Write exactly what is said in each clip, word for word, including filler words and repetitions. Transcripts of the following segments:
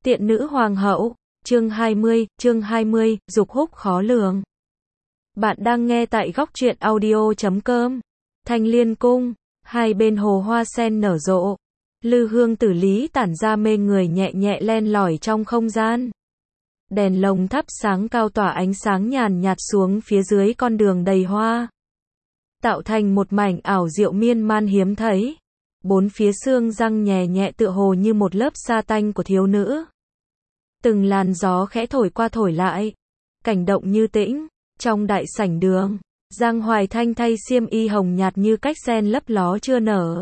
Tiện nữ hoàng hậu, chương hai mươi, chương hai mươi, dục húc khó lường. Bạn đang nghe tại góc truyện audio chấm com. Thanh Liên cung, hai bên hồ hoa sen nở rộ. Lư hương tử lý tản ra mê người nhẹ nhẹ len lỏi trong không gian. Đèn lồng thắp sáng cao tỏa ánh sáng nhàn nhạt xuống phía dưới con đường đầy hoa. Tạo thành một mảnh ảo diệu miên man hiếm thấy. Bốn phía xương răng nhẹ nhẹ tựa hồ như một lớp sa tanh của thiếu nữ. Từng làn gió khẽ thổi qua thổi lại. Cảnh động như tĩnh. Trong đại sảnh đường, Giang Hoài Thanh thay xiêm y hồng nhạt như cách sen lấp ló chưa nở.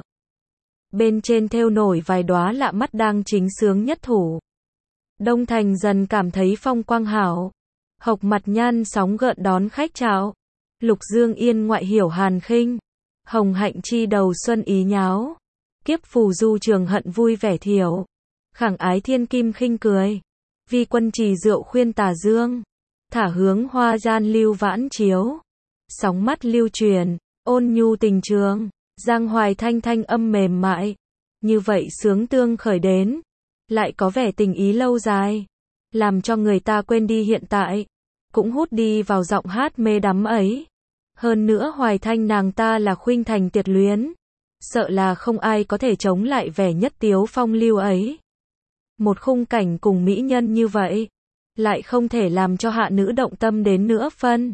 Bên trên thêu nổi vài đóa lạ mắt đang chính sướng nhất thủ. Đông Thành dần cảm thấy phong quang hảo. Hộc mặt nhan sóng gợn đón khách chào. Lục Dương Yên ngoại hiểu hàn khinh. Hồng Hạnh chi đầu xuân ý nháo. Kiếp phù du trường hận vui vẻ thiểu. Khẳng ái thiên kim khinh cười. Vi quân trì rượu khuyên tà dương. Thả hướng hoa gian lưu vãn chiếu. Sóng mắt lưu truyền, ôn nhu tình trường. Giang Hoài Thanh thanh âm mềm mại. Như vậy sướng tương khởi đến. Lại có vẻ tình ý lâu dài. Làm cho người ta quên đi hiện tại. Cũng hút đi vào giọng hát mê đắm ấy. Hơn nữa Hoài Thanh nàng ta là khuynh thành tiệt luyến. Sợ là không ai có thể chống lại vẻ nhất tiếu phong lưu ấy. Một khung cảnh cùng mỹ nhân như vậy. Lại không thể làm cho hạ nữ động tâm đến nữa phân.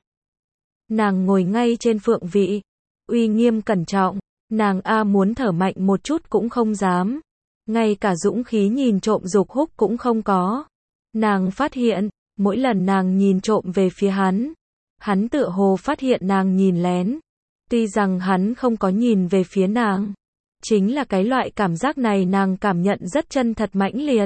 Nàng ngồi ngay trên phượng vị. Uy nghiêm cẩn trọng. Nàng A muốn thở mạnh một chút cũng không dám. Ngay cả dũng khí nhìn trộm dục húc cũng không có. Nàng phát hiện, mỗi lần nàng nhìn trộm về phía hắn. Hắn tựa hồ phát hiện nàng nhìn lén. Tuy rằng hắn không có nhìn về phía nàng. Chính là cái loại cảm giác này nàng cảm nhận rất chân thật mãnh liệt.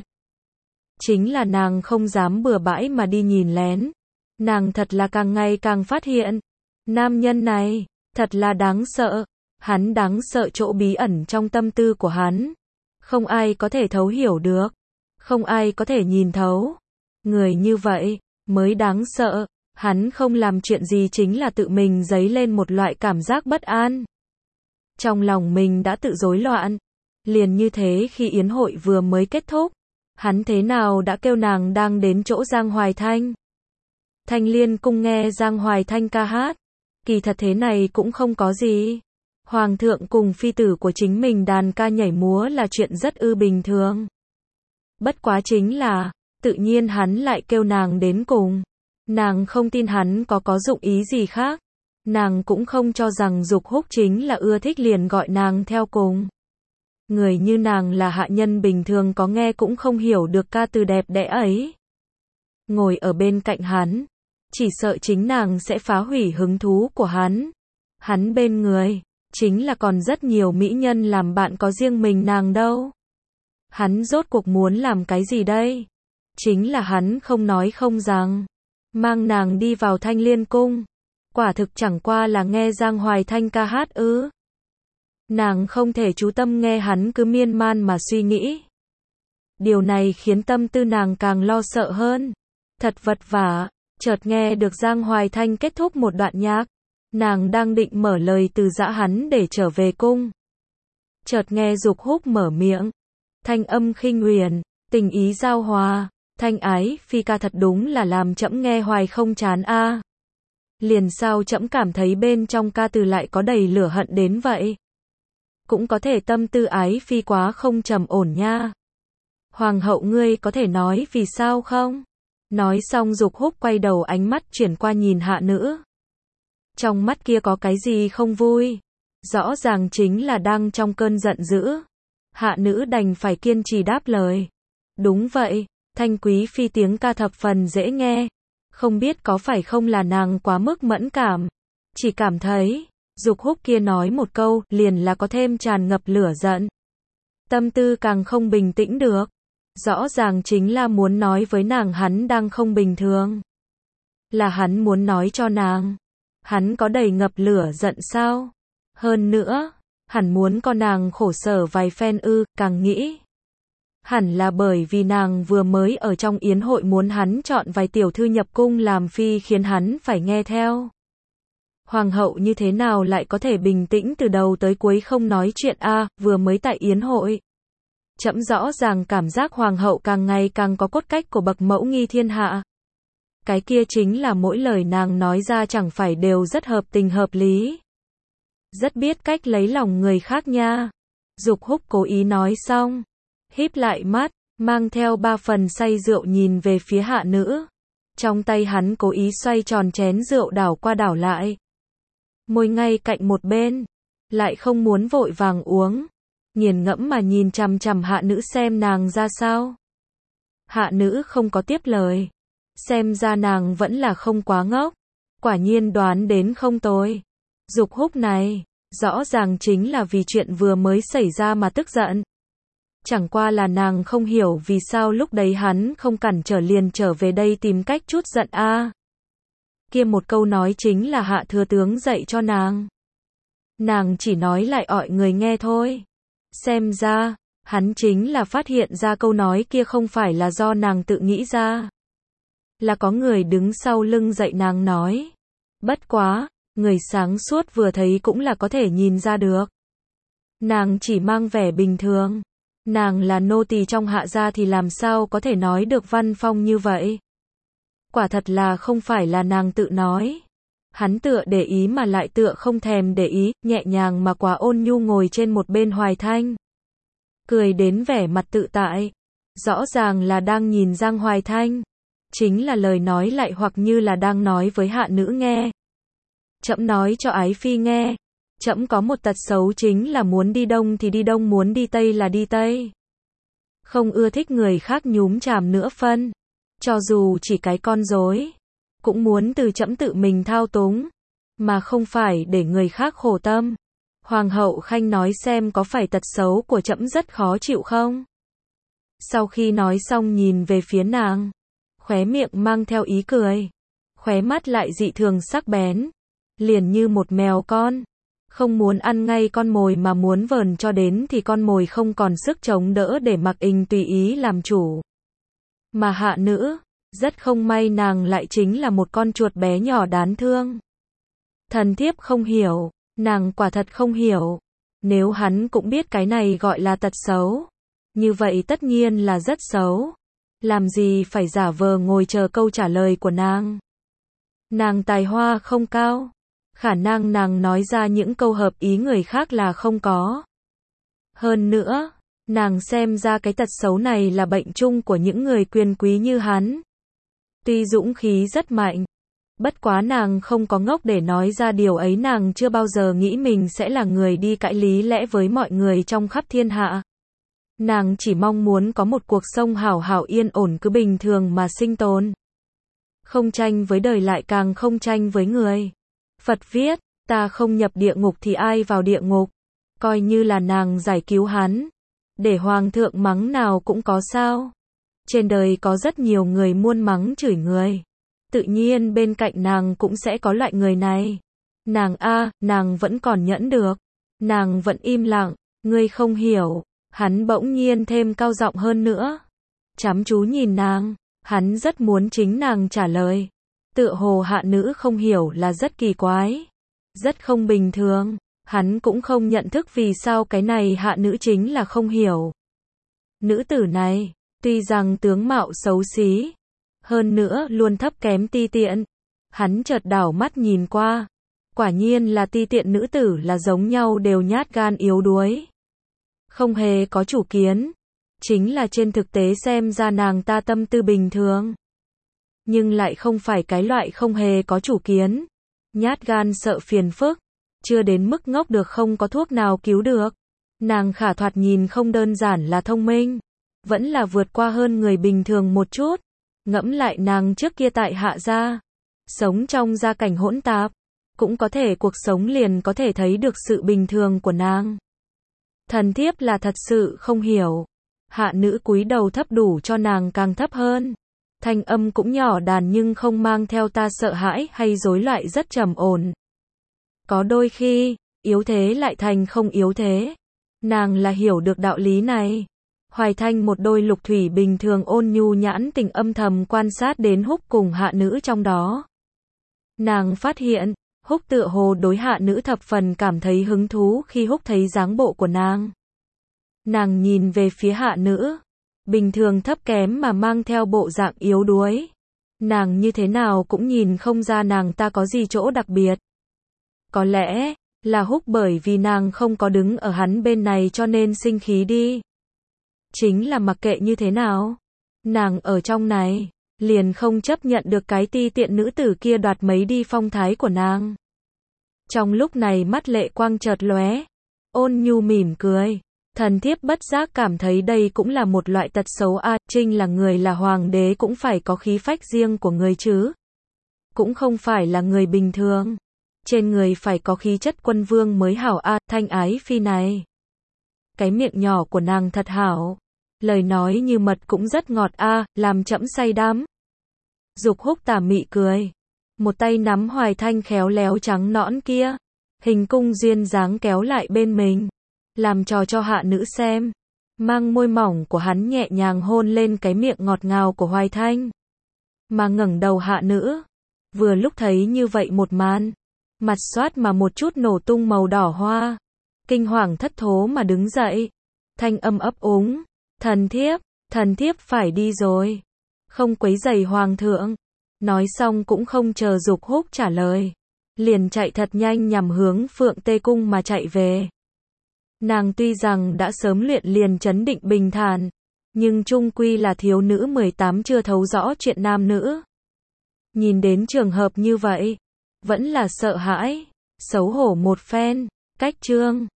Chính là nàng không dám bừa bãi mà đi nhìn lén. Nàng thật là càng ngày càng phát hiện. Nam nhân này, thật là đáng sợ. Hắn đáng sợ chỗ bí ẩn trong tâm tư của hắn. Không ai có thể thấu hiểu được. Không ai có thể nhìn thấu. Người như vậy, mới đáng sợ. Hắn không làm chuyện gì chính là tự mình dấy lên một loại cảm giác bất an. Trong lòng mình đã tự rối loạn. Liền như thế khi yến hội vừa mới kết thúc. Hắn thế nào đã kêu nàng đang đến chỗ Giang Hoài Thanh. Thanh Liên cung nghe Giang Hoài Thanh ca hát. Kỳ thật thế này cũng không có gì. Hoàng thượng cùng phi tử của chính mình đàn ca nhảy múa là chuyện rất ư bình thường. Bất quá chính là, tự nhiên hắn lại kêu nàng đến cùng. Nàng không tin hắn có có dụng ý gì khác. Nàng cũng không cho rằng dục húc chính là ưa thích liền gọi nàng theo cùng. Người như nàng là hạ nhân bình thường có nghe cũng không hiểu được ca từ đẹp đẽ ấy. Ngồi ở bên cạnh hắn, chỉ sợ chính nàng sẽ phá hủy hứng thú của hắn. Hắn bên người, chính là còn rất nhiều mỹ nhân làm bạn có riêng mình nàng đâu. Hắn rốt cuộc muốn làm cái gì đây? Chính là hắn không nói không rằng. Mang nàng đi vào Thanh Liên cung. Quả thực chẳng qua là nghe Giang Hoài Thanh ca hát ư. Nàng không thể chú tâm nghe hắn cứ miên man mà suy nghĩ. Điều này khiến tâm tư nàng càng lo sợ hơn. Thật vật vả, chợt nghe được Giang Hoài Thanh kết thúc một đoạn nhạc. Nàng đang định mở lời từ giã hắn để trở về cung. Chợt nghe dục húc mở miệng. Thanh âm khinh huyền, tình ý giao hòa, thanh ái phi ca thật đúng là làm trẫm nghe hoài không chán a. Liền sao trẫm cảm thấy bên trong ca từ lại có đầy lửa hận đến vậy. Cũng có thể tâm tư ái phi quá không trầm ổn nha. Hoàng hậu ngươi có thể nói vì sao không? Nói xong dục húc quay đầu ánh mắt chuyển qua nhìn hạ nữ. Trong mắt kia có cái gì không vui? Rõ ràng chính là đang trong cơn giận dữ. Hạ nữ đành phải kiên trì đáp lời. Đúng vậy, Thanh quý phi tiếng ca thập phần dễ nghe. Không biết có phải không là nàng quá mức mẫn cảm. Chỉ cảm thấy, dục húc kia nói một câu, liền là có thêm tràn ngập lửa giận. Tâm tư càng không bình tĩnh được. Rõ ràng chính là muốn nói với nàng hắn đang không bình thường. Là hắn muốn nói cho nàng. Hắn có đầy ngập lửa giận sao? Hơn nữa, hẳn muốn con nàng khổ sở vài phen ư, càng nghĩ. Hẳn là bởi vì nàng vừa mới ở trong yến hội muốn hắn chọn vài tiểu thư nhập cung làm phi khiến hắn phải nghe theo. Hoàng hậu như thế nào lại có thể bình tĩnh từ đầu tới cuối không nói chuyện a, vừa mới tại yến hội. Trẫm rõ ràng cảm giác hoàng hậu càng ngày càng có cốt cách của bậc mẫu nghi thiên hạ. Cái kia chính là mỗi lời nàng nói ra chẳng phải đều rất hợp tình hợp lý. Rất biết cách lấy lòng người khác nha. Dục Húc cố ý nói xong, híp lại mắt, mang theo ba phần say rượu nhìn về phía hạ nữ. Trong tay hắn cố ý xoay tròn chén rượu đảo qua đảo lại. Môi ngay cạnh một bên, lại không muốn vội vàng uống. Nghiền ngẫm mà nhìn chằm chằm hạ nữ xem nàng ra sao. Hạ nữ không có tiếp lời. Xem ra nàng vẫn là không quá ngốc. Quả nhiên đoán đến không tồi. Dục Húc này, rõ ràng chính là vì chuyện vừa mới xảy ra mà tức giận. Chẳng qua là nàng không hiểu vì sao lúc đấy hắn không cản trở liền trở về đây tìm cách chút giận a. À, kia một câu nói chính là Hạ thừa tướng dạy cho nàng. Nàng chỉ nói lại ọi người nghe thôi. Xem ra, hắn chính là phát hiện ra câu nói kia không phải là do nàng tự nghĩ ra. Là có người đứng sau lưng dạy nàng nói. Bất quá, người sáng suốt vừa thấy cũng là có thể nhìn ra được. Nàng chỉ mang vẻ bình thường. Nàng là nô tỳ trong Hạ gia thì làm sao có thể nói được văn phong như vậy. Quả thật là không phải là nàng tự nói. Hắn tựa để ý mà lại tựa không thèm để ý, nhẹ nhàng mà quá ôn nhu ngồi trên một bên Hoài Thanh. Cười đến vẻ mặt tự tại. Rõ ràng là đang nhìn Giang Hoài Thanh. Chính là lời nói lại hoặc như là đang nói với hạ nữ nghe. Trẫm nói cho ái phi nghe. Trẫm có một tật xấu chính là muốn đi đông thì đi đông, muốn đi tây là đi tây. Không ưa thích người khác nhúm chàm nữa phân. Cho dù chỉ cái con rối, cũng muốn từ trẫm tự mình thao túng, mà không phải để người khác khổ tâm. Hoàng hậu khanh nói xem có phải tật xấu của trẫm rất khó chịu không? Sau khi nói xong nhìn về phía nàng, khóe miệng mang theo ý cười, khóe mắt lại dị thường sắc bén, liền như một mèo con, không muốn ăn ngay con mồi mà muốn vờn cho đến thì con mồi không còn sức chống đỡ để mặc ình tùy ý làm chủ. Mà hạ nữ, rất không may nàng lại chính là một con chuột bé nhỏ đáng thương. Thần thiếp không hiểu, nàng quả thật không hiểu. Nếu hắn cũng biết cái này gọi là tật xấu, như vậy tất nhiên là rất xấu. Làm gì phải giả vờ ngồi chờ câu trả lời của nàng. Nàng tài hoa không cao, khả năng nàng nói ra những câu hợp ý người khác là không có. Hơn nữa, nàng xem ra cái tật xấu này là bệnh chung của những người quyền quý như hắn. Tuy dũng khí rất mạnh, bất quá nàng không có ngốc để nói ra điều ấy, nàng chưa bao giờ nghĩ mình sẽ là người đi cãi lý lẽ với mọi người trong khắp thiên hạ. Nàng chỉ mong muốn có một cuộc sống hảo hảo yên ổn cứ bình thường mà sinh tồn. Không tranh với đời lại càng không tranh với người. Phật viết, ta không nhập địa ngục thì ai vào địa ngục. Coi như là nàng giải cứu hắn. Để hoàng thượng mắng nào cũng có sao. Trên đời có rất nhiều người muôn mắng chửi người. Tự nhiên bên cạnh nàng cũng sẽ có loại người này. Nàng a, nàng vẫn còn nhẫn được. Nàng vẫn im lặng, ngươi không hiểu. Hắn bỗng nhiên thêm cao giọng hơn nữa. Chăm chú nhìn nàng, hắn rất muốn chính nàng trả lời. Tựa hồ hạ nữ không hiểu là rất kỳ quái. Rất không bình thường. Hắn cũng không nhận thức vì sao cái này hạ nữ chính là không hiểu. Nữ tử này, tuy rằng tướng mạo xấu xí, hơn nữa luôn thấp kém ti tiện. Hắn chợt đảo mắt nhìn qua. Quả nhiên là ti tiện nữ tử là giống nhau đều nhát gan yếu đuối. Không hề có chủ kiến. Chính là trên thực tế xem ra nàng ta tâm tư bình thường. Nhưng lại không phải cái loại không hề có chủ kiến. Nhát gan sợ phiền phức. Chưa đến mức ngốc được không có thuốc nào cứu được. Nàng khả thoạt nhìn không đơn giản là thông minh. Vẫn là vượt qua hơn người bình thường một chút. Ngẫm lại nàng trước kia tại Hạ gia. Sống trong gia cảnh hỗn tạp. Cũng có thể cuộc sống liền có thể thấy được sự bình thường của nàng. Thần thiếp là thật sự không hiểu. Hạ nữ cúi đầu thấp đủ cho nàng càng thấp hơn. Thanh âm cũng nhỏ đàn nhưng không mang theo ta sợ hãi hay rối loạn, rất trầm ổn. Có đôi khi, yếu thế lại thành không yếu thế. Nàng là hiểu được đạo lý này. Hoài Thanh một đôi lục thủy bình thường ôn nhu nhãn tình âm thầm quan sát đến Húc cùng hạ nữ trong đó. Nàng phát hiện, Húc tựa hồ đối hạ nữ thập phần cảm thấy hứng thú khi Húc thấy dáng bộ của nàng. Nàng nhìn về phía hạ nữ. Bình thường thấp kém mà mang theo bộ dạng yếu đuối. Nàng như thế nào cũng nhìn không ra nàng ta có gì chỗ đặc biệt. Có lẽ là Húc bởi vì nàng không có đứng ở hắn bên này cho nên sinh khí đi. Chính là mặc kệ như thế nào, nàng ở trong này, liền không chấp nhận được cái ti tiện nữ tử kia đoạt mấy đi phong thái của nàng. Trong lúc này mắt lệ quang chợt lóe, ôn nhu mỉm cười. Thần thiếp bất giác cảm thấy đây cũng là một loại tật xấu a, à, Trinh là người là hoàng đế cũng phải có khí phách riêng của người chứ. Cũng không phải là người bình thường. Trên người phải có khí chất quân vương mới hảo a, à, Thanh ái phi này. Cái miệng nhỏ của nàng thật hảo. Lời nói như mật cũng rất ngọt a, à, làm trẫm say đắm. Dục Húc tà mị cười. Một tay nắm Hoài Thanh khéo léo trắng nõn kia. Hình cung duyên dáng kéo lại bên mình. Làm trò cho hạ nữ xem. Mang môi mỏng của hắn nhẹ nhàng hôn lên cái miệng ngọt ngào của Hoài Thanh. Mà ngẩng đầu hạ nữ. Vừa lúc thấy như vậy một màn. Mặt xoát mà một chút nổ tung màu đỏ hoa. Kinh hoàng thất thố mà đứng dậy. Thanh âm ấp úng. Thần thiếp, thần thiếp phải đi rồi. Không quấy rầy hoàng thượng. Nói xong cũng không chờ Dục Húc trả lời. Liền chạy thật nhanh nhằm hướng Phượng Tê Cung mà chạy về. Nàng tuy rằng đã sớm luyện liền trấn định bình thản. Nhưng chung quy là thiếu nữ mười tám chưa thấu rõ chuyện nam nữ. Nhìn đến trường hợp như vậy. Vẫn là sợ hãi. Xấu hổ một phen. Cách chương.